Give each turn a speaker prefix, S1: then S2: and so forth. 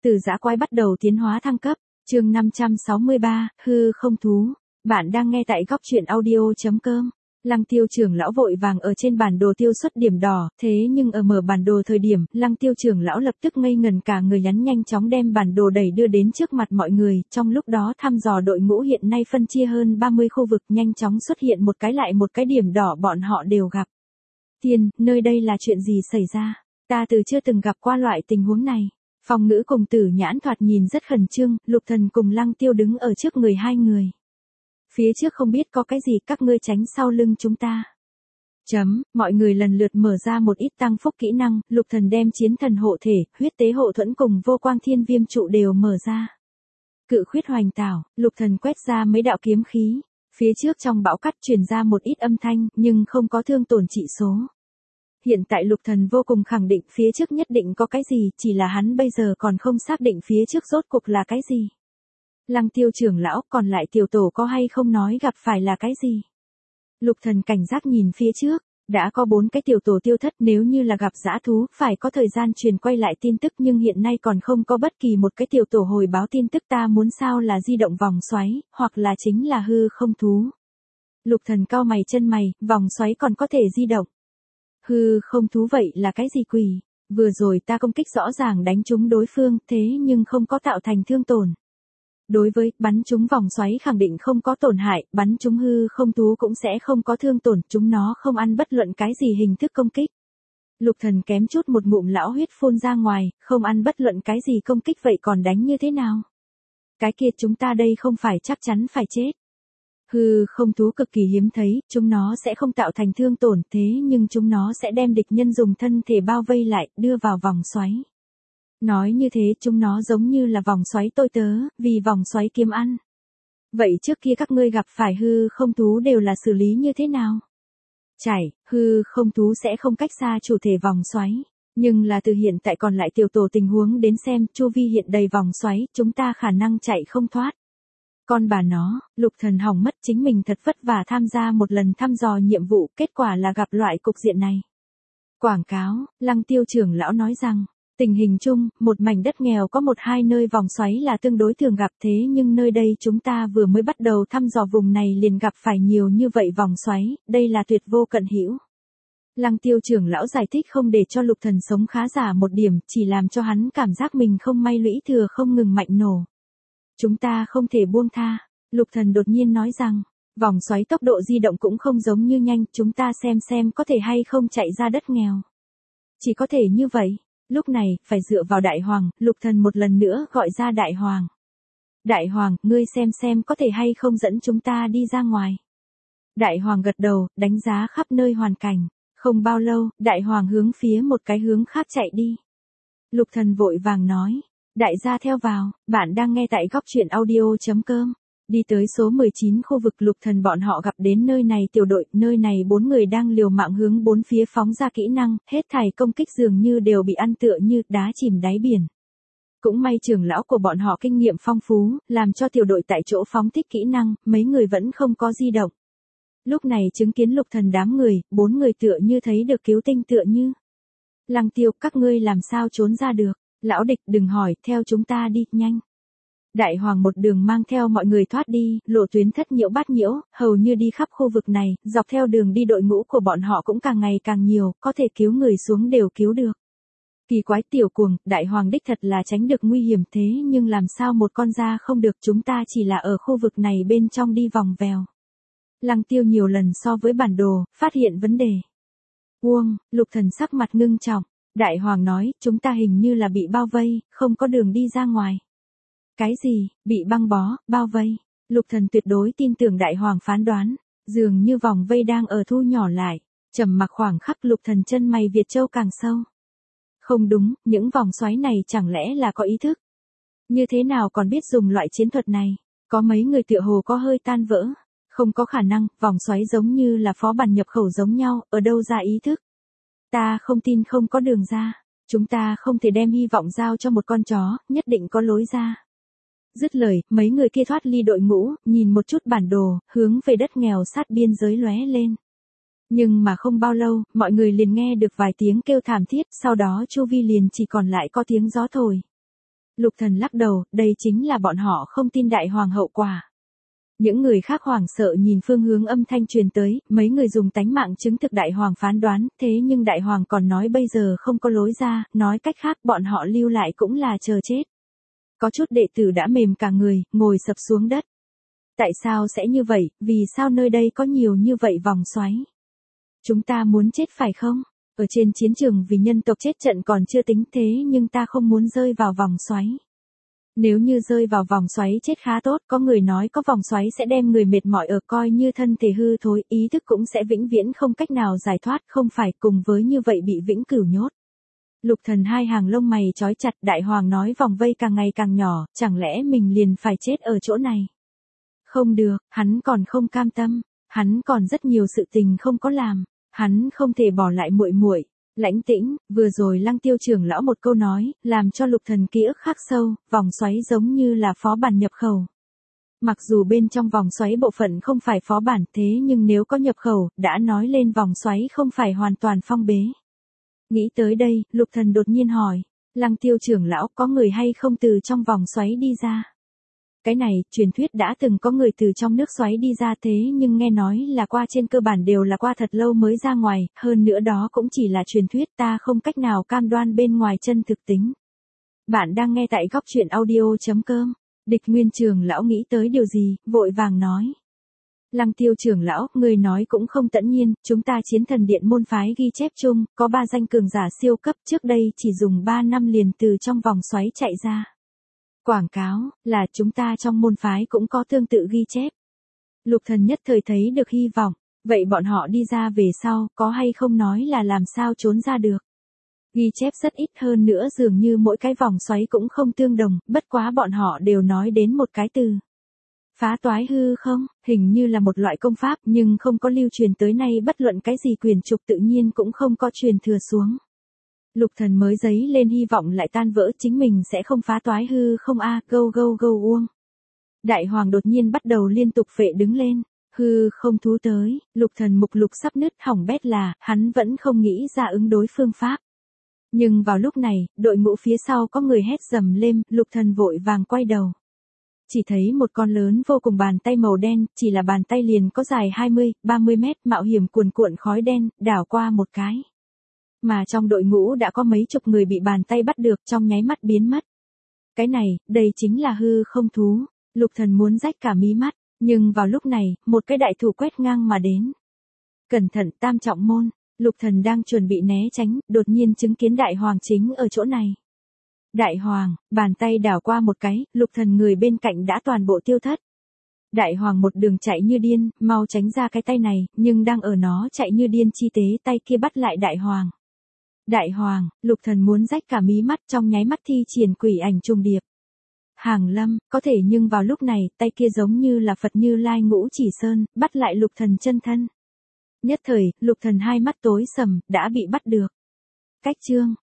S1: Từ dã quái bắt đầu tiến hóa thăng cấp, chương 563, hư không thú. Bạn đang nghe tại góc truyện audio.com. Lăng Tiêu trưởng lão vội vàng ở trên bản đồ tiêu xuất điểm đỏ, thế nhưng ở mở bản đồ thời điểm, Lăng Tiêu trưởng lão lập tức ngây ngần cả người, nhanh chóng đem bản đồ đẩy đưa đến trước mặt mọi người, trong lúc đó thăm dò đội ngũ hiện nay phân chia hơn 30 khu vực, nhanh chóng xuất hiện một cái lại một cái điểm đỏ bọn họ đều gặp. Tiên, nơi đây là chuyện gì xảy ra? Ta chưa từng gặp qua loại tình huống này. Phong Ngữ cùng Tử Nhãn thoạt nhìn rất khẩn trương, Lục Thần cùng Lăng Tiêu đứng ở trước người hai người. Phía trước không biết có cái gì, các ngươi tránh sau lưng chúng ta. Mọi người lần lượt mở ra một ít tăng phúc kỹ năng, Lục Thần đem chiến thần hộ thể, huyết tế hộ thuẫn cùng vô quang thiên viêm trụ đều mở ra. Cự khuyết hoành tảo, Lục Thần quét ra mấy đạo kiếm khí. Phía trước trong bão cát truyền ra một ít âm thanh, nhưng không có thương tổn trị số. Hiện tại Lục Thần vô cùng khẳng định phía trước nhất định có cái gì, chỉ là hắn bây giờ còn không xác định phía trước rốt cuộc là cái gì. Lăng Tiêu trưởng lão, còn lại tiểu tổ có hay không nói gặp phải là cái gì? Lục Thần cảnh giác nhìn phía trước, đã có 4 cái tiểu tổ tiêu thất, nếu như là gặp dã thú, phải có thời gian truyền quay lại tin tức, nhưng hiện nay còn không có bất kỳ một cái tiểu tổ hồi báo tin tức. Ta muốn sao là di động vòng xoáy, hoặc là chính là hư không thú. Lục Thần cau mày chân mày, vòng xoáy còn có thể di động. Hư không thú vậy là cái gì quỷ? Vừa rồi ta công kích rõ ràng đánh trúng đối phương, thế nhưng không có tạo thành thương tổn. Đối với bắn trúng vòng xoáy khẳng định không có tổn hại, bắn trúng hư không thú cũng sẽ không có thương tổn, chúng nó không ăn bất luận cái gì hình thức công kích. Lục Thần kém chút một ngụm lão huyết phun ra ngoài, không ăn bất luận cái gì công kích vậy còn đánh như thế nào? Cái kia chúng ta đây không phải chắc chắn phải chết. Hư không thú cực kỳ hiếm thấy, chúng nó sẽ không tạo thành thương tổn, thế nhưng chúng nó sẽ đem địch nhân dùng thân thể bao vây lại, đưa vào vòng xoáy. Nói như thế chúng nó giống như là vòng xoáy tôi tớ, vì vòng xoáy kiếm ăn. Vậy trước kia các ngươi gặp phải hư không thú đều là xử lý như thế nào? Hư không thú sẽ không cách xa chủ thể vòng xoáy. Nhưng là từ hiện tại còn lại tiểu tổ tình huống đến xem, chu vi hiện đầy vòng xoáy, chúng ta khả năng chạy không thoát. Con bà nó, Lục Thần hỏng mất, chính mình thật vất vả tham gia một lần thăm dò nhiệm vụ, kết quả là gặp loại cục diện này. Quảng cáo, Lăng Tiêu trưởng lão nói rằng, tình hình chung, một mảnh đất nghèo có 1-2 nơi vòng xoáy là tương đối thường gặp, thế nhưng nơi đây chúng ta vừa mới bắt đầu thăm dò vùng này liền gặp phải nhiều như vậy vòng xoáy, đây là tuyệt vô cận hữu. Lăng Tiêu trưởng lão giải thích không để cho Lục Thần sống khá giả một điểm, chỉ làm cho hắn cảm giác mình không may lũy thừa không ngừng mạnh nổ. Chúng ta không thể buông tha, Lục Thần đột nhiên nói rằng, vòng xoáy tốc độ di động cũng không giống như nhanh, chúng ta xem có thể hay không chạy ra đất nghèo. Chỉ có thể như vậy, lúc này, phải dựa vào Đại Hoàng, Lục Thần một lần nữa gọi ra Đại Hoàng. Đại Hoàng, ngươi xem có thể hay không dẫn chúng ta đi ra ngoài. Đại Hoàng gật đầu, đánh giá khắp nơi hoàn cảnh, không bao lâu, Đại Hoàng hướng phía một cái hướng khác chạy đi. Lục Thần vội vàng nói. Đại gia theo vào, bạn đang nghe tại góc truyện audio.com. Đi tới số 19 khu vực Lục Thần bọn họ gặp đến nơi này tiểu đội, nơi này 4 người đang liều mạng hướng bốn phía phóng ra kỹ năng, hết thảy công kích dường như đều bị ăn tựa như đá chìm đáy biển. Cũng may trưởng lão của bọn họ kinh nghiệm phong phú, làm cho tiểu đội tại chỗ phóng thích kỹ năng, mấy người vẫn không có di động. Lúc này chứng kiến Lục Thần đám người, 4 người tựa như thấy được cứu tinh tựa như. Lăng Tiêu, các ngươi làm sao trốn ra được? Lão địch đừng hỏi, theo chúng ta đi, nhanh. Đại Hoàng một đường mang theo mọi người thoát đi, lộ tuyến thất nhiễu bát nhiễu, hầu như đi khắp khu vực này, dọc theo đường đi đội ngũ của bọn họ cũng càng ngày càng nhiều, có thể cứu người xuống đều cứu được. Kỳ quái tiểu cuồng, Đại Hoàng đích thật là tránh được nguy hiểm, thế nhưng làm sao một con ra không được, chúng ta chỉ là ở khu vực này bên trong đi vòng vèo. Lăng Tiêu nhiều lần so với bản đồ, phát hiện vấn đề. Lục Thần sắc mặt ngưng trọng. Đại Hoàng nói, chúng ta hình như là bị bao vây, không có đường đi ra ngoài. Cái gì, bị băng bó, bao vây? Lục Thần tuyệt đối tin tưởng Đại Hoàng phán đoán, dường như vòng vây đang ở thu nhỏ lại. Trầm mặc khoảng khắc, Lục Thần chân mày Việt Châu càng sâu. Không đúng, những vòng xoáy này chẳng lẽ là có ý thức? Như thế nào còn biết dùng loại chiến thuật này? Có mấy người tựa hồ có hơi tan vỡ. Không có khả năng, vòng xoáy giống như là phó bản nhập khẩu giống nhau, ở đâu ra ý thức? Ta không tin không có đường ra. Chúng ta không thể đem hy vọng giao cho một con chó, nhất định có lối ra. Dứt lời, mấy người kia thoát ly đội ngũ, nhìn một chút bản đồ, hướng về đất nghèo sát biên giới lóe lên. Nhưng mà không bao lâu, mọi người liền nghe được vài tiếng kêu thảm thiết, sau đó chu vi liền chỉ còn lại có tiếng gió thổi. Lục Thần lắc đầu, đây chính là bọn họ không tin đại hoàng hậu quả. Những người khác hoảng sợ nhìn phương hướng âm thanh truyền tới, mấy người dùng tánh mạng chứng thực đại hoàng phán đoán, thế nhưng đại hoàng còn nói bây giờ không có lối ra, nói cách khác bọn họ lưu lại cũng là chờ chết. Có chút đệ tử đã mềm cả người, ngồi sập xuống đất. Tại sao sẽ như vậy, vì sao nơi đây có nhiều như vậy vòng xoáy? Chúng ta muốn chết phải không? Ở trên chiến trường vì nhân tộc chết trận còn chưa tính thế nhưng ta không muốn rơi vào vòng xoáy. Nếu như rơi vào vòng xoáy chết khá tốt, có người nói có vòng xoáy sẽ đem người mệt mỏi ở coi như thân thể hư thối, ý thức cũng sẽ vĩnh viễn không cách nào giải thoát, không phải cùng với như vậy bị vĩnh cửu nhốt. Lục Thần hai hàng lông mày chói chặt, đại hoàng nói vòng vây càng ngày càng nhỏ, chẳng lẽ mình liền phải chết ở chỗ này? Không được, hắn còn không cam tâm, hắn còn rất nhiều sự tình không có làm, hắn không thể bỏ lại muội muội. Lãnh Tĩnh, vừa rồi Lăng Tiêu trưởng lão một câu nói, làm cho Lục Thần ký ức khắc sâu, vòng xoáy giống như là phó bản nhập khẩu. Mặc dù bên trong vòng xoáy bộ phận không phải phó bản thế nhưng nếu có nhập khẩu, đã nói lên vòng xoáy không phải hoàn toàn phong bế. Nghĩ tới đây, Lục Thần đột nhiên hỏi, Lăng Tiêu trưởng lão có người hay không từ trong vòng xoáy đi ra? Cái này, truyền thuyết đã từng có người từ trong nước xoáy đi ra thế nhưng nghe nói là qua trên cơ bản đều là qua thật lâu mới ra ngoài, hơn nữa đó cũng chỉ là truyền thuyết, ta không cách nào cam đoan bên ngoài chân thực tính. Bạn đang nghe tại góc truyện audio.com. Địch Nguyên trưởng lão nghĩ tới điều gì, vội vàng nói. Lăng Tiêu trưởng lão, người nói cũng không tẫn nhiên, chúng ta chiến thần điện môn phái ghi chép chung, có 3 danh cường giả siêu cấp trước đây chỉ dùng 3 năm liền từ trong vòng xoáy chạy ra. Quảng cáo, là chúng ta trong môn phái cũng có tương tự ghi chép. Lục Thần nhất thời thấy được hy vọng, vậy bọn họ đi ra về sau, có hay không nói là làm sao trốn ra được. Ghi chép rất ít hơn nữa dường như mỗi cái vòng xoáy cũng không tương đồng, bất quá bọn họ đều nói đến một cái từ. Phá toái hư không, hình như là một loại công pháp nhưng không có lưu truyền tới nay bất luận cái gì quyền trục tự nhiên cũng không có truyền thừa xuống. Lục Thần mới dấy lên hy vọng lại tan vỡ chính mình sẽ không phá toái hư không go uông. Đại hoàng đột nhiên bắt đầu liên tục phệ đứng lên, hư không thú tới, Lục Thần mục lục sắp nứt hỏng bét là, hắn vẫn không nghĩ ra ứng đối phương pháp. Nhưng vào lúc này, đội ngũ phía sau có người hét dầm lên, Lục Thần vội vàng quay đầu. Chỉ thấy một con lớn vô cùng bàn tay màu đen, chỉ là bàn tay liền có dài 20-30 mét, mạo hiểm cuồn cuộn khói đen, đảo qua một cái. Mà trong đội ngũ đã có mấy chục người bị bàn tay bắt được trong nháy mắt biến mất. Cái này, đây chính là hư không thú. Lục Thần muốn rách cả mí mắt, nhưng vào lúc này, một cái đại thủ quét ngang mà đến. Cẩn thận, Tam Trọng Môn. Lục Thần đang chuẩn bị né tránh, đột nhiên chứng kiến đại hoàng chính ở chỗ này. Đại hoàng, bàn tay đảo qua một cái, Lục Thần người bên cạnh đã toàn bộ tiêu thất. Đại hoàng một đường chạy như điên, mau tránh ra cái tay này, nhưng đang ở nó chạy như điên chi tế tay kia bắt lại đại hoàng. Đại hoàng, Lục Thần muốn rách cả mí mắt trong nháy mắt thi triển quỷ ảnh trùng điệp. Hàng Lâm, có thể nhưng vào lúc này, tay kia giống như là Phật Như Lai Ngũ Chỉ Sơn, bắt lại Lục Thần chân thân. Nhất thời, Lục Thần hai mắt tối sầm, đã bị bắt được. Cách chương